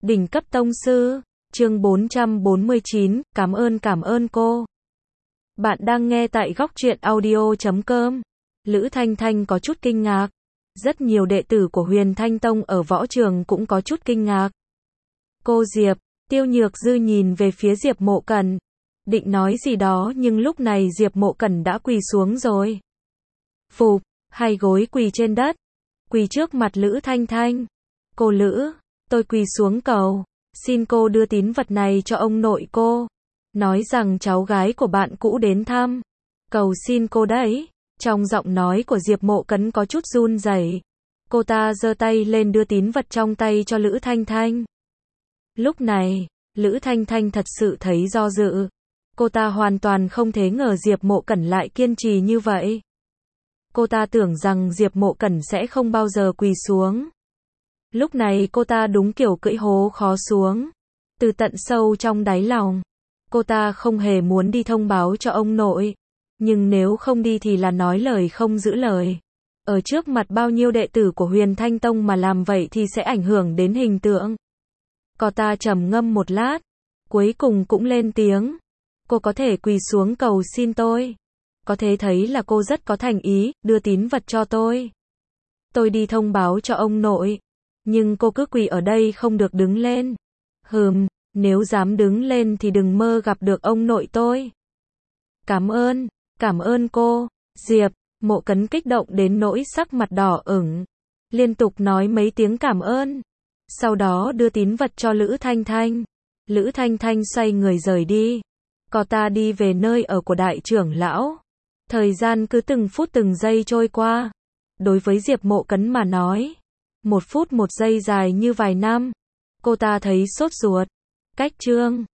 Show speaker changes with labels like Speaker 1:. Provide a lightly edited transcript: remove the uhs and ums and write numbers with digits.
Speaker 1: Đỉnh cấp tông sư, chương 449, cảm ơn cô. Bạn đang nghe tại góc truyện audio.com. Lữ Thanh Thanh có chút kinh ngạc. Rất nhiều đệ tử của Huyền Thanh Tông ở võ trường cũng có chút kinh ngạc. Cô Diệp, Tiêu Nhược Dư nhìn về phía Diệp Mộ Cẩn. Định nói gì đó nhưng lúc này Diệp Mộ Cẩn đã quỳ xuống rồi. Phụp, hai gối quỳ trên đất. Quỳ trước mặt Lữ Thanh Thanh. Cô Lữ, tôi quỳ xuống cầu. Xin cô đưa tín vật này cho ông nội cô. Nói rằng cháu gái của bạn cũ đến thăm. Cầu xin cô đấy. Trong giọng nói của Diệp Mộ Cẩn có chút run rẩy. Cô ta giơ tay lên đưa tín vật trong tay cho Lữ Thanh Thanh. Lúc này, Lữ Thanh Thanh thật sự thấy do dự. Cô ta hoàn toàn không thể ngờ Diệp Mộ Cẩn lại kiên trì như vậy. Cô ta tưởng rằng Diệp Mộ Cẩn sẽ không bao giờ quỳ xuống. Lúc này cô ta đúng kiểu cưỡi hố khó xuống. Từ tận sâu trong đáy lòng, cô ta không hề muốn đi thông báo cho ông nội. Nhưng nếu không đi thì là nói lời không giữ lời. Ở trước mặt bao nhiêu đệ tử của Huyền Thanh Tông mà làm vậy thì sẽ ảnh hưởng đến hình tượng. Cô ta trầm ngâm một lát, cuối cùng cũng lên tiếng. Cô có thể quỳ xuống cầu xin tôi. Có thể thấy là cô rất có thành ý, đưa tín vật cho tôi. Tôi đi thông báo cho ông nội. Nhưng cô cứ quỳ ở đây không được đứng lên. Nếu dám đứng lên thì đừng mơ gặp được ông nội tôi. Cảm ơn cô. Diệp Mộ Cẩn kích động đến nỗi sắc mặt đỏ ửng. Liên tục nói mấy tiếng cảm ơn. Sau đó đưa tín vật cho Lữ Thanh Thanh. Lữ Thanh Thanh xoay người rời đi. Cô ta đi về nơi ở của đại trưởng lão. Thời gian cứ từng phút từng giây trôi qua. Đối với Diệp Mộ Cẩn mà nói, 1 phút 1 giây dài như vài năm. Cô ta thấy sốt ruột. Cách chương